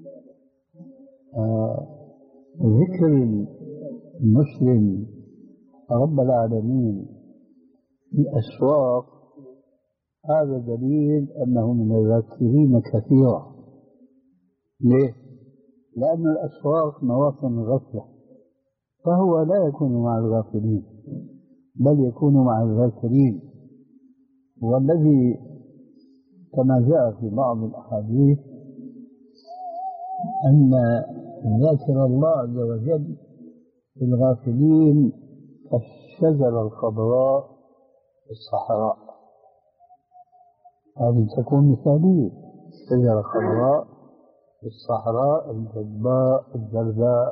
آه ذكر المسلم رب العالمين في الأسواق هذا دليل أنه من الذاكرين كثيرا. ليه؟ لأن الأسواق مواطن الغفلة، فهو لا يكون مع الغافلين بل يكون مع الذاكرين، والذي كما جاء في بعض الأحاديث أن ذاكر الله عز وجل في الغافلين كالشجرة الخضراء في الصحراء. هذه تكون مثالية، شجرة خضراء في الصحراء الجدباء الزرقاء،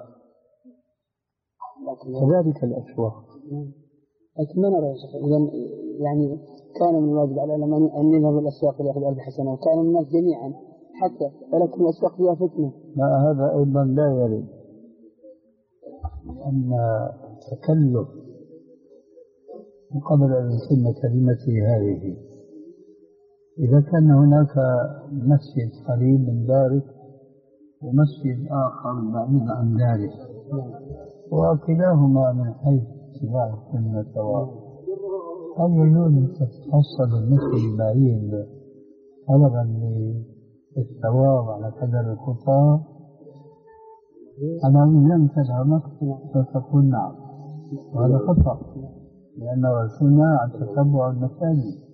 كذلك الأسواق. لكن ما نرى إذا يعني كان من الواجب على العلماء أن يذهبوا الأسواق ليأخذوا ألف حسنة، وكان الناس جميعا حتى ولكن الأسواق فيها فتنة. لا هذا أيضا لا يرد، أن تكلف قبل أن يتم كلمته هذه. إذا كان هناك مسجد قريب من دارك ومسجد آخر بعيد عن دارك وكلاهما من حيث اتباع السنة سواء، هل يجوز أن تتحصل المسجد البعيد طلبا للثواب على قدر الخطى؟ أنا إن لم تدعمك فتقول نعم، وهذا خطأ، لأن رسولنا عن تتبع المساجد.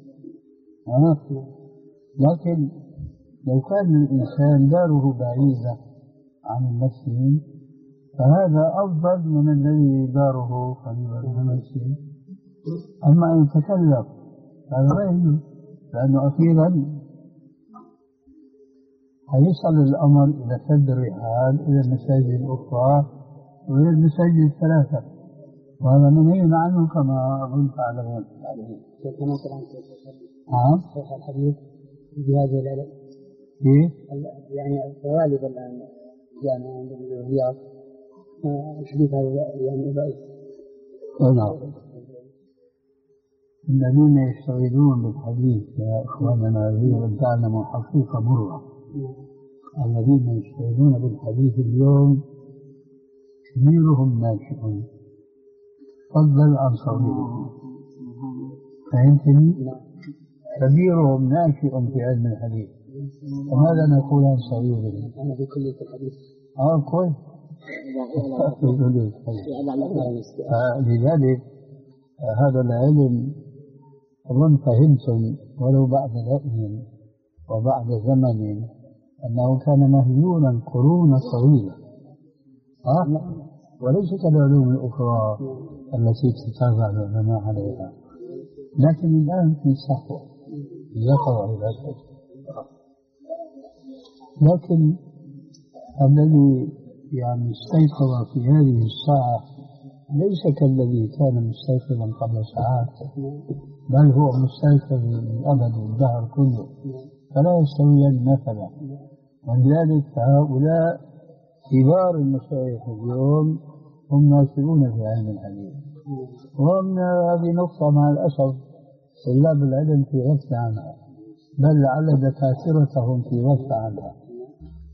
لكن لو كان الإنسان داره بعيدة عن المسجد فهذا أفضل من الذي داره قريبا من المسجد. أما أن يتكلف هذا لا يجوز، لأنه أخيرا هيصل الأمر إلى سد الرحال إلى المساجد الأخرى وإلى المساجد الثلاثة، وهذا منهي عنه كما أظن تعلمون. نعم صحيح الحديث بهذه العلم يعني غالبا الآن يعني عند الرياض الحديث هذا يعني ضعيف. نعم الذين يشتغلون بالحديث يا إخواننا الذين تعلموا حقيقة مرة، الذين يشتغلون بالحديث اليوم كبيرهم ناشئ فضل عن صغيرهم، فهمتني؟ كبيرهم ناشئ في علم الحديث، فماذا نقول عن صغيرهم؟ أنا في كلية الحديث. آه كويس. لذلك هذا العلم أظن فهمتم ولو بعد رأي وبعد زمن أنه كان مهجورا قرونا طويلة، أه؟ وليس كالعلوم الأخرى التي تتابع العلماء عليها، لكن الآن في صحوة يقع إلى ذلك. لكن الذي يعني استيقظ في هذه الساعة ليس كالذي كان مستيقظا قبل ساعات، بل هو مستيقظ من أبد الدهر كله، فلا يستويان مثلا. ولذلك هؤلاء كبار المشايخ اليوم هم ناشئون في علم الحديث، وهم هذه نقطة مع الأسف طلاب العلم في غفلة عنها، بل لعل دكاترتهم في غفلة عنها.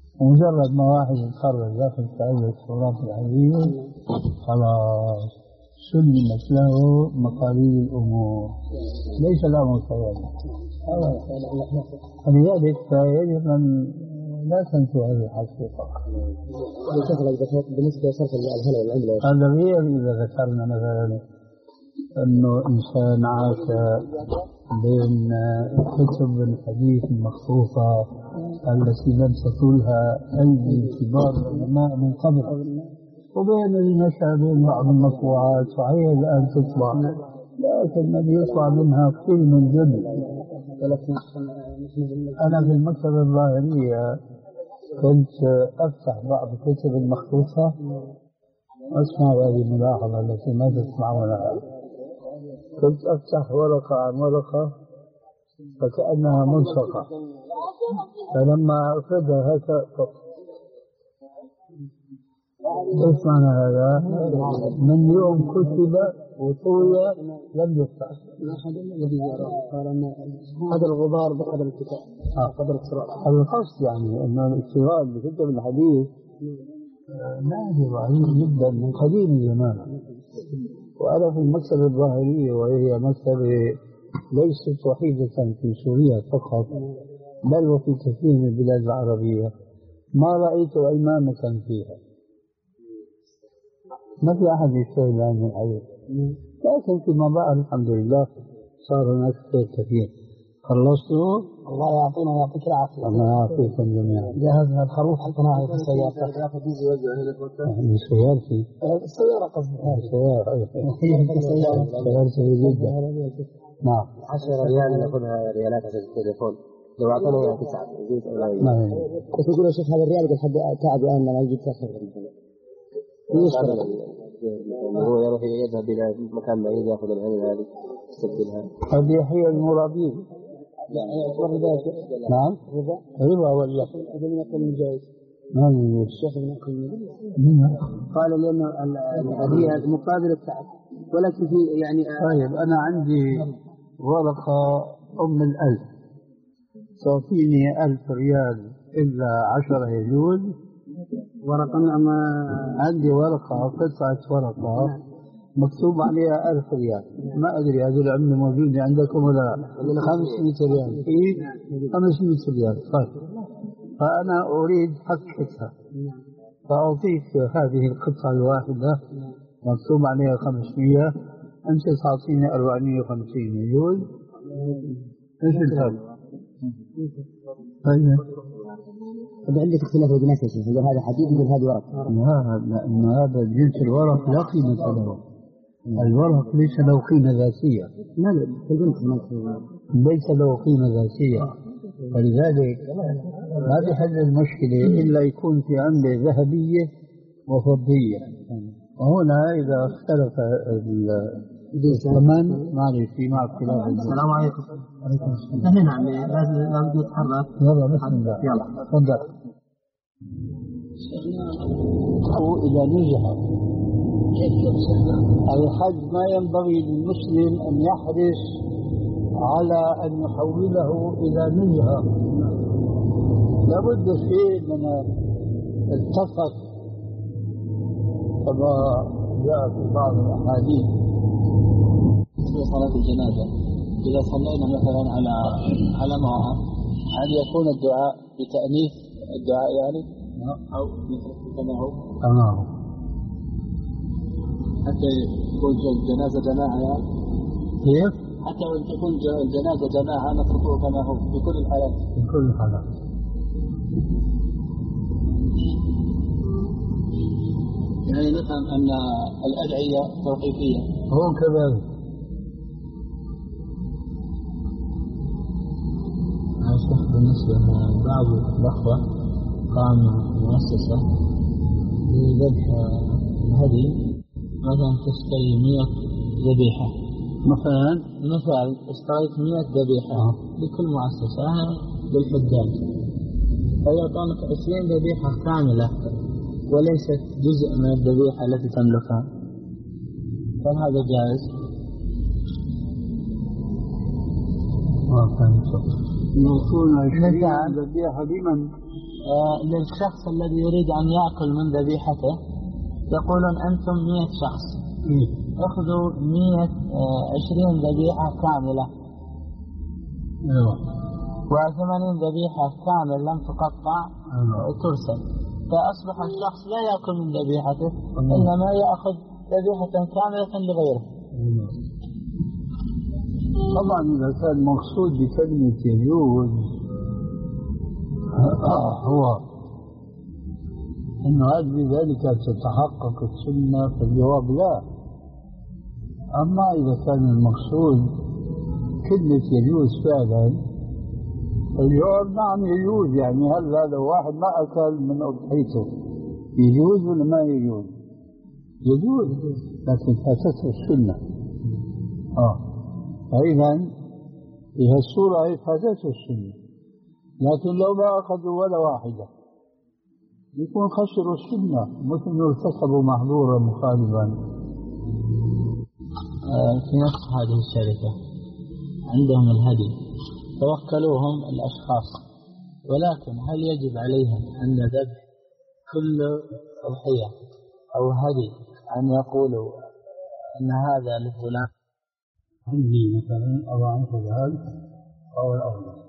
مجرد ما واحد يتخرج داخل تألف صورات الحديث خلاص سلمت له مقاليد الأمور، ليس الأمر كذلك. فلذلك يجب أن لا تنسوا هذه الحقيقة. بالنسبة لصرف الهلا والعملة، هذا غير إذا ذكرنا مثلا أنه إنسان عاش بين كتب الحديث المخصوصة التي لمست لها أيدي كبار العلماء من قبل، وبين النشأ بين بعض المطبوعات صحيح الآن تطبع، لكن الذي يطلع منها كل من جد. أنا في المكتبة الظاهرية كنت أفتح بعض الكتب المخصوصة، أسمع هذه الملاحظة التي ما تسمعونها، كنت أفتح ورقة عن ورقة فكأنها ملصقة، فلما أخذها هكذا ايش معنى هذا؟ من يوم كتب وطوي لم يفتح. قال أن هذا الغبار بقدر الكتاب قدر القراءة. هذا القصد يعني أن الاشتغال بكتب الحديث نادر رهيب جدا من قديم الزمان. وأنا في المكتبة الظاهرية، وهي مكتبة ليست وحيدة في سوريا فقط بل وفي كثير من البلاد العربية، ما رأيت أيمانة فيها، ما في أحد يشتغل عن الحديث. لكن فيما بعد الحمد لله صار هناك خير كثير. خلصتوا؟ الله يعطينا ويعطيك العافية. الله يعافيكم جميعا. جهزنا الخروف الصناعي في السيارة. من سيارتي؟ السيارة قصدي. السيارة سيارتي جدا. نعم. عشرة ريال ناخذها ريالات عشان التليفون، لو أعطونا إياها تسعة يجوز أو لا يجوز. نعم. بس يقول يا شيخ هذا الريال قد حد تعب الآن ما يجي تأخر. هو يروح يذهب إلى مكان بعيد يأخذ العلم هذه يستبدلها. قد يحيى المرابين. نعم. ربا ولا؟ ابن يقول جائز. ما من الشيخ ابن يقول قال لأن هذه مقابل التعب، ولكن في يعني. طيب أنا عندي ورقة أم الألف تعطيني ألف ريال إلا عشرة يجوز. ورقة ما عندي ورقة قطعة ورقة مكتوب عليها ألف ريال، ما أدري هذه العملة موجودة عندكم ولا لا؟ خمسمائة ريال في خمسمائة ريال. طيب فأنا أريد حقتها، فأعطيك هذه القطعة الواحدة مكتوب عليها خمسمائة، أنت تعطيني أربعمائة وخمسين يجوز؟ إيش الفرق؟ طيب عندك اختلاف الجنس يا شيخ، يقول هذا حديد يقول هذه ورق. لا، لأن هذا جنس الورق لا قيمة له، الورق ليس له قيمة ذاتية. لا لا ليس له قيمة ذاتية، فلذلك ما بحل المشكلة إلا يكون في عملة ذهبية وفضية. وهنا إذا اختلف الثمن معلش في مع اختلاف. السلام عليكم. عليكم السلام. نحن نعم لازم لازم نتحرك. يلا بسم الله. يلا تفضل. أو إذا نجح الحج ما ينبغي للمسلم أن يحرص على أن يحوله إلى نزهة، لابد شيء من التفت كما جاء في بعض الأحاديث. في صلاة الجنازة إذا صلينا مثلا على على امرأة، هل يكون الدعاء بتأنيث الدعاء يعني أو كما هو؟ كما هو حتى يكون الجنازة جماعة يعني. كيف؟ حتى وإن تكون الجنازة جماعة نتركه كما هو في كل الحالات. في كل الحالات. يعني نفهم أن الأدعية توقيفية. هو كذلك. بالنسبة لبعض الأخوة قام مؤسسة لذبح الهدي، مثلا تشتري مئة ذبيحة مثلا مثلا اشتريت مئة ذبيحة آه. لكل مؤسسة بالحجاج، فيعطونك عشرين ذبيحة كاملة وليست جزء من الذبيحة التي تملكها، فهل هذا جائز؟ ما فهمت. يكون عشرين ذبيحة لمن؟ آه للشخص الذي يريد أن يأكل من ذبيحته، يقولون أنتم مئة شخص، يأخذوا مئة وعشرين ذبيحة كاملة وثمانين ذبيحة كاملة لم تقطع ترسل، فأصبح الشخص لا يأكل من ذبيحته إنما يأخذ ذبيحة كاملة لغيره. طبعا إذا كان مقصود بكلمة يجوز هو إنه هل بذلك تتحقق السنة، فالجواب لا. أما إذا كان المقصود كلمة يجوز فعلا، الجواب نعم يجوز. يعني هل هذا واحد ما أكل من أضحيته يجوز ولا ما يجوز؟ يجوز، لكن فاتته السنة. آه فإذا إذا الصورة هي فاتته السنة، لكن لو ما أخذوا ولا واحدة يكون خسروا السنة، مثل أنه ارتكبوا محظورا مخالفا. في نفس هذه الشركة عندهم الهدي، توكلوهم الأشخاص، ولكن هل يجب عليهم أن ذبح كل أضحية أو هدي أن يقولوا أن هذا لفلان؟ عندي مثلا أضع هذا أو الأفضل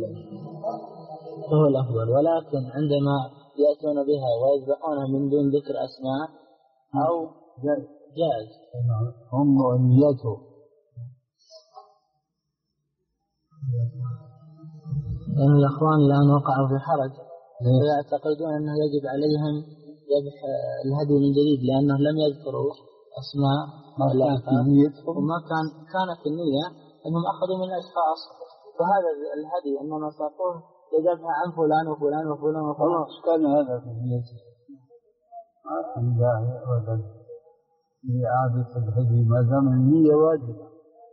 هو الأفضل، ولكن عندما يأتون بها ويذبحونها من دون ذكر أسماء أو جائز هم ونيته. لأن الأخوان الآن وقعوا في حرج ويعتقدون أنه يجب عليهم ذبح الهدي من جديد، لأنه لم يذكروا أسماء وما كان كانت النية أنهم أخذوا من الأشخاص، فهذا الهدي أنما ساقوه لذبح عن فلان وفلان وفلان وفلان. خلاص كان هذا في نيته، الحمد لله أبدا لإعادة الهدي ما دام النية واجبة.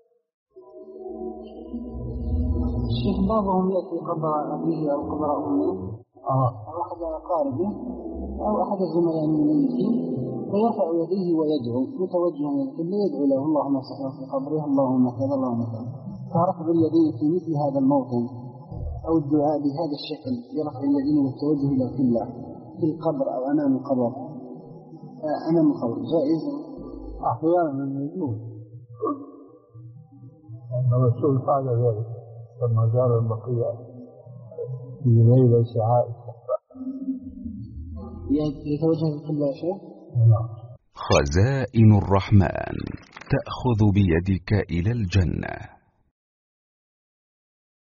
الشيخ بعضهم يأتي قبر أبيه أو قبر أمه آه. أو أحد أقاربه أو أحد الزملاء من الميتين فيرفع يديه ويدعو متوجها إلى القبلة، يدعو له اللهم صل في قبره اللهم كذا اللهم كذا. فرفع اليدين في مثل هذا الموطن أو الدعاء بهذا الشكل يرفع اليدين والتوجه إلى القبلة في القبر أو أمام القبر أمام القبر جائز؟ أحيانا يجوز، الرسول فعل ذلك لما زار البقيع في ليلة عائشة يتوجه القبلة يا شيخ؟ خزائن الرحمن تأخذ بيدك إلى الجنة.